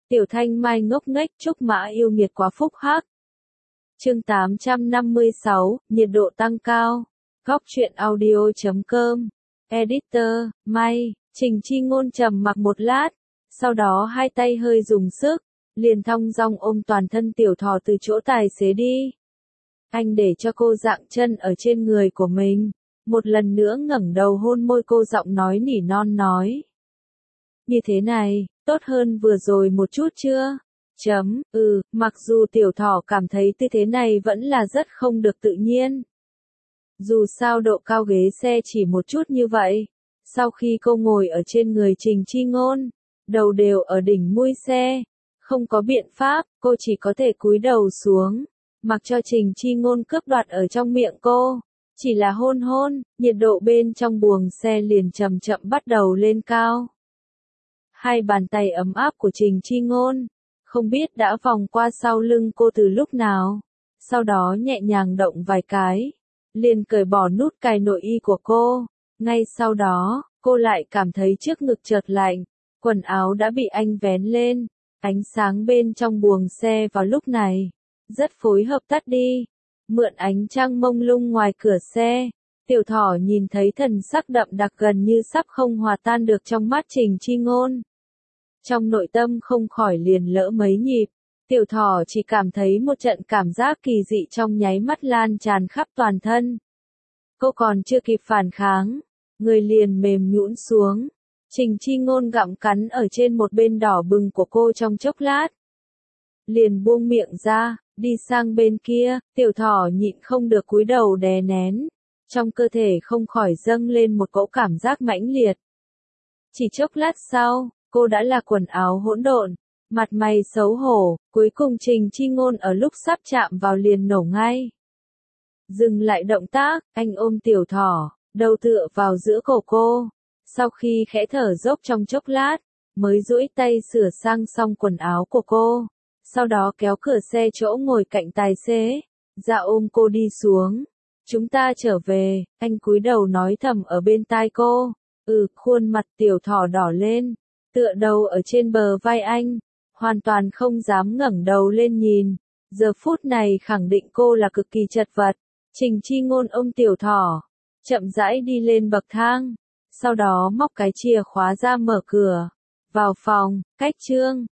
Tiểu Thanh Mai ngốc nghếch, Trúc Mã yêu nghiệt quá phúc hắc. Chương 856, nhiệt độ tăng cao. Góc truyện audio.com. Editor, May. Trình Chi Ngôn trầm mặc một lát, sau đó hai tay hơi dùng sức, liền thong dong ôm toàn thân Tiểu Thỏ từ chỗ tài xế đi. Anh để cho cô dạng chân ở trên người của mình, một lần nữa ngẩng đầu hôn môi cô, giọng nói nỉ non nói. Như thế này, tốt hơn vừa rồi một chút chưa? Mặc dù Tiểu Thỏ cảm thấy tư thế này vẫn là rất không được tự nhiên. Dù sao độ cao ghế xe chỉ một chút như vậy, sau khi cô ngồi ở trên người Trình Chi Ngôn, đầu đều ở đỉnh mui xe, không có biện pháp, cô chỉ có thể cúi đầu xuống, mặc cho Trình Chi Ngôn cướp đoạt ở trong miệng cô. Chỉ là hôn hôn, nhiệt độ bên trong buồng xe liền chậm chậm bắt đầu lên cao. Hai bàn tay ấm áp của Trình Chi Ngôn, không biết đã vòng qua sau lưng cô từ lúc nào, sau đó nhẹ nhàng động vài cái, liền cởi bỏ nút cài nội y của cô. Ngay sau đó, cô lại cảm thấy trước ngực chợt lạnh, quần áo đã bị anh vén lên, ánh sáng bên trong buồng xe vào lúc này rất phối hợp tắt đi. Mượn ánh trăng mông lung ngoài cửa xe, Tiểu Thỏ nhìn thấy thần sắc đậm đặc gần như sắp không hòa tan được trong mắt Trình Chi Ngôn. Trong nội tâm không khỏi liền lỡ mấy nhịp, Tiểu Thỏ chỉ cảm thấy một trận cảm giác kỳ dị trong nháy mắt lan tràn khắp toàn thân. Cô còn chưa kịp phản kháng, người liền mềm nhũn xuống. Trình Chi Ngôn gặm cắn ở trên một bên đỏ bừng của cô trong chốc lát, liền buông miệng ra, đi sang bên kia. Tiểu Thỏ nhịn không được cúi đầu đè nén, trong cơ thể không khỏi dâng lên một cỗ cảm giác mãnh liệt. Chỉ chốc lát sau, cô đã là quần áo hỗn độn, mặt mày xấu hổ, cuối cùng Trình Chi Ngôn ở lúc sắp chạm vào liền nổ ngay. Dừng lại động tác, anh ôm Tiểu Thỏ, đầu tựa vào giữa cổ cô, sau khi khẽ thở dốc trong chốc lát, mới duỗi tay sửa sang xong quần áo của cô, sau đó kéo cửa xe chỗ ngồi cạnh tài xế, ra ôm cô đi xuống. Chúng ta trở về, anh cúi đầu nói thầm ở bên tai cô. Khuôn mặt Tiểu Thỏ đỏ lên, tựa đầu ở trên bờ vai anh, hoàn toàn không dám ngẩng đầu lên nhìn. Giờ phút này khẳng định cô là cực kỳ chật vật. Trình Chi Ngôn ôm Tiểu Thỏ, chậm rãi đi lên bậc thang, sau đó móc cái chìa khóa ra mở cửa vào phòng. Cách chương